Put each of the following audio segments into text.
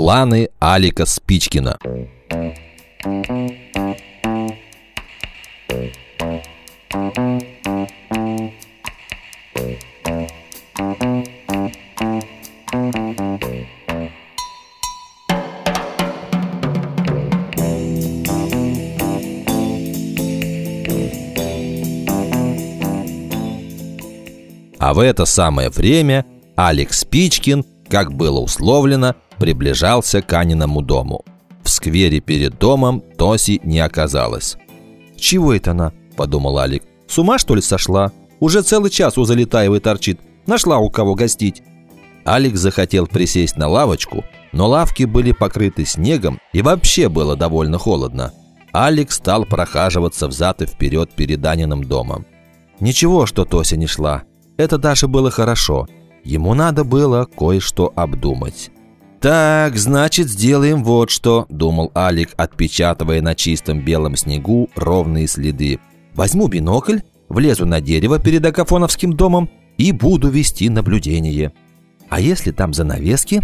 Планы Алика Спичкина. А в это самое время Алик Спичкин, как было условлено, приближался к Аниному дому. В сквере перед домом Тоси не оказалось. «Чего это она?» – подумал Алик. «С ума, что ли, сошла? Уже целый час у Залетаевой торчит. Нашла у кого гостить». Алик захотел присесть на лавочку, но лавки были покрыты снегом и вообще было довольно холодно. Алик стал прохаживаться взад и вперед перед Аниным домом. Ничего, что Тося не шла. Это даже было хорошо. Ему надо было кое-что обдумать. «Так, значит, сделаем вот что», – думал Алик, отпечатывая на чистом белом снегу ровные следы. «Возьму бинокль, влезу на дерево перед Агафоновским домом и буду вести наблюдение. А если там занавески?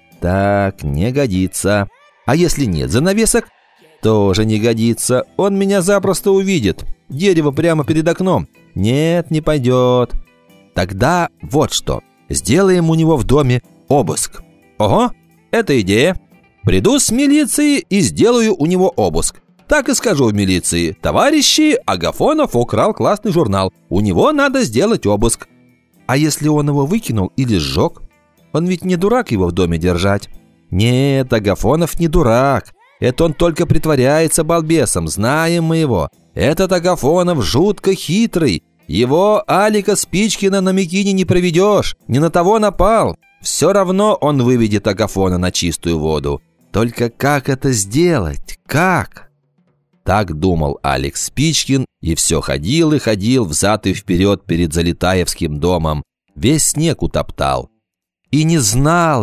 Так, не годится. А если нет занавесок? Тоже не годится. Он меня запросто увидит. Дерево прямо перед окном. Нет, не пойдет. Тогда вот что. Сделаем у него в доме обыск. Ого, это идея. Приду с милиции и сделаю у него обыск. Так и скажу в милиции: товарищи, Агафонов украл классный журнал. У него надо сделать обыск. А если он его выкинул или сжег? Он ведь не дурак его в доме держать. Нет, Агафонов не дурак. Это он только притворяется балбесом, знаем мы его. Этот Агафонов жутко хитрый. Его, Алика Спичкина, на Микине не проведешь. Не на того напал. Все равно он выведет Агафона на чистую воду. Только как это сделать? Как? Так думал Алик Спичкин и все ходил и ходил взад и вперед перед Залетаевским домом. Весь снег утоптал. И не знал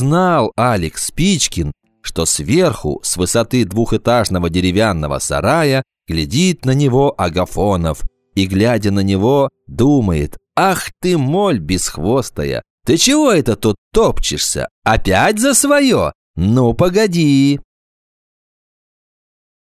Алик Спичкин, что сверху, с высоты двухэтажного деревянного сарая, глядит на него Агафонов. И, глядя на него, думает: «Ах ты, моль бесхвостая! Ты чего это тут топчешься? Опять за свое? Ну, погоди!